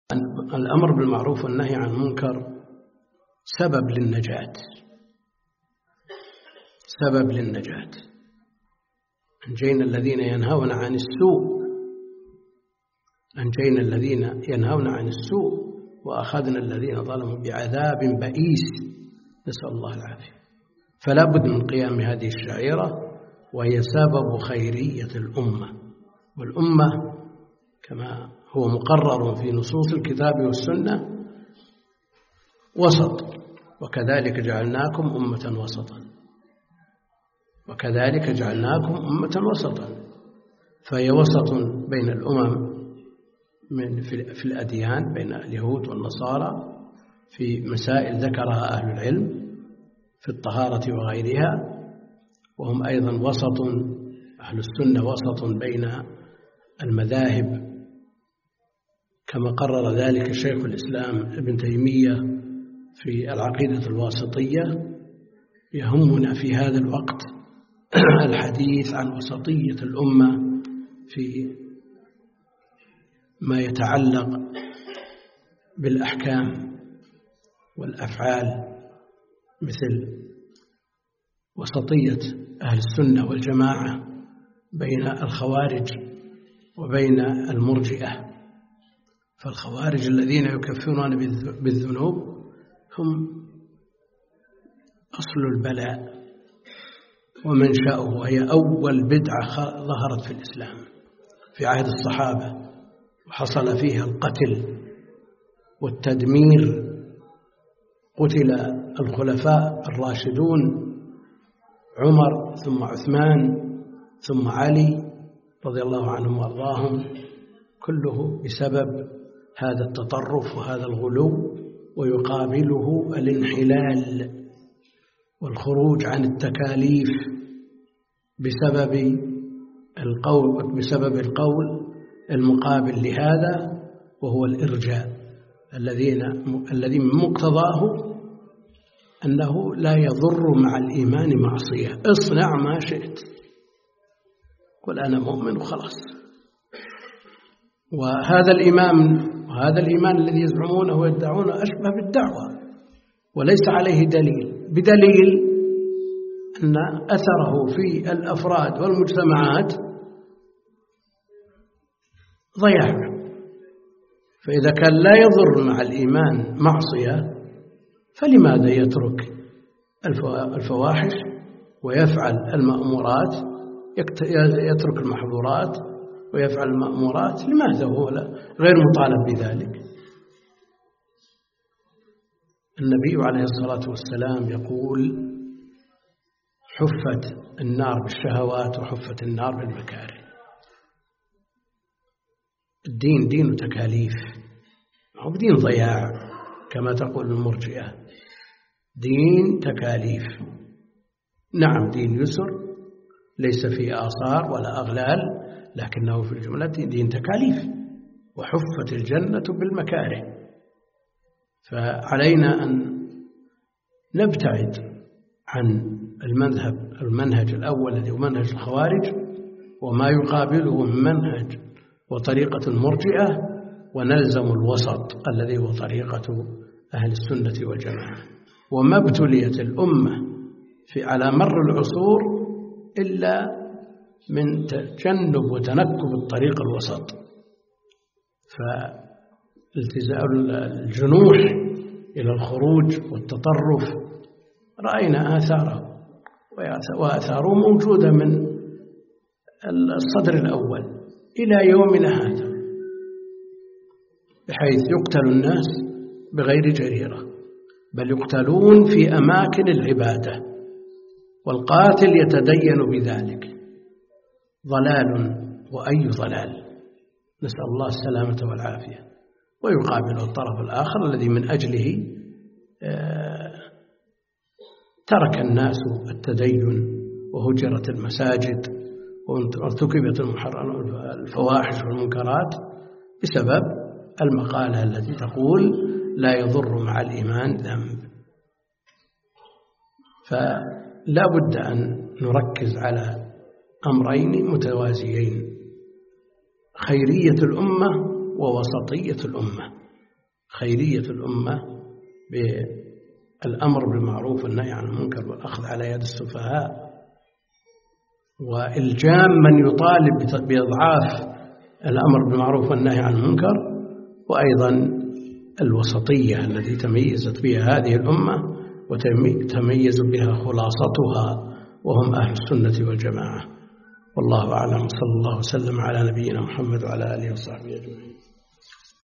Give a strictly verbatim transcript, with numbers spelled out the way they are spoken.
الأمر بالمعروف والنهي عن المنكر سبب للنجاة، سبب للنجاة. أنجينا الذين ينهون عن السوء أنجينا الذين ينهون عن السوء وأخذنا الذين ظلموا بعذاب بئيس، نسأل الله العافية. فلا بد من قيام هذه الشعيرة، وهي سبب خيرية الأمة، والأمة كما هو مقرر في نصوص الكتاب والسنة وسط، وكذلك جعلناكم أمة وسطا وكذلك جعلناكم أمة وسطا فهي وسط بين الأمم من في الأديان، بين اليهود والنصارى في مسائل ذكرها أهل العلم في الطهارة وغيرها، وهم أيضا وسط، أهل السنة وسط بين المذاهب كما قرر ذلك شيخ الإسلام ابن تيمية في العقيدة الواسطية. يهمنا في هذا الوقت الحديث عن وسطية الأمة في ما يتعلق بالأحكام والأفعال، مثل وسطية أهل السنة والجماعة بين الخوارج وبين المرجئة. فالخوارج الذين يكفرون بالذنوب هم أصل البلاء ومنشأه، وهي أول بدعة ظهرت في الإسلام في عهد الصحابة، وحصل فيها القتل والتدمير. قتل الخلفاء الراشدون عمر ثم عثمان ثم علي رضي الله عنهم وارضاهم، كله بسبب هذا التطرف وهذا الغلو، ويقابله الانحلال والخروج عن التكاليف بسبب القول بسبب القول المقابل لهذا، وهو الإرجاء الذين الذي من مقتضاه أنه لا يضر مع الإيمان معصية. اصنع ما شئت، قل أنا مؤمن وخلاص. وهذا الإيمان وهذا الإيمان الذي يزعمونه ويدعونه أشبه بالدعوة، وليس عليه دليل، بدليل أن أثره في الأفراد والمجتمعات ضياع. فإذا كان لا يضر مع الإيمان معصية، فلماذا يترك الفواحش ويفعل المأمورات، يترك المحظورات ويفعل المأمورات؟ لماذا هو غير مطالب بذلك؟ النبي عليه الصلاة والسلام يقول: حفت النار بالشهوات وحفت النار بالمكاره. الدين دين تكاليف، هو دين ضياع كما تقول المرجئة، دين تكاليف. نعم دين يسر ليس فيه آثار ولا أغلال، لكنه في الجملة دين تكاليف. وحفت الجنة بالمكاره. فعلينا أن نبتعد عن المذهب المنهج الأول الذي هو منهج الخوارج وما يقابله من منهج وطريقة المرجئة، ونلزم الوسط الذي هو طريقة أهل السنة والجماعة. وما ابتليت الأمة في على مر العصور إلا من تجنب وتنكب الطريق الوسط. فالتزام الجنوح إلى الخروج والتطرف رأينا آثاره، وآثاره موجودة من الصدر الأول إلى يومنا هذا، بحيث يقتل الناس بغير جريرة، بل يقتلون في أماكن العبادة، والقاتل يتدين بذلك. ضلال وأي ضلال، نسأل الله السلامة والعافية. ويقابل الطرف الآخر الذي من أجله ترك الناس التدين وهجرت المساجد وارتكبت الفواحش والمنكرات بسبب المقالة التي تقول لا يضر مع الإيمان ذنب. فلا بد أن نركز على أمرين متوازيين: خيرية الأمة ووسطية الأمة. خيرية الأمة بالأمر بالمعروف والنهي عن المنكر والأخذ على يد السفهاء، وإلجام من يطالب بإضعاف الأمر بالمعروف والنهي عن المنكر، وأيضا الوسطية التي تميزت بها هذه الأمة وتميز بها خلاصتها وهم أهل السنة والجماعة. والله أعلم، صلى الله وسلم على نبينا محمد وعلى آله وصحبه أجمعين.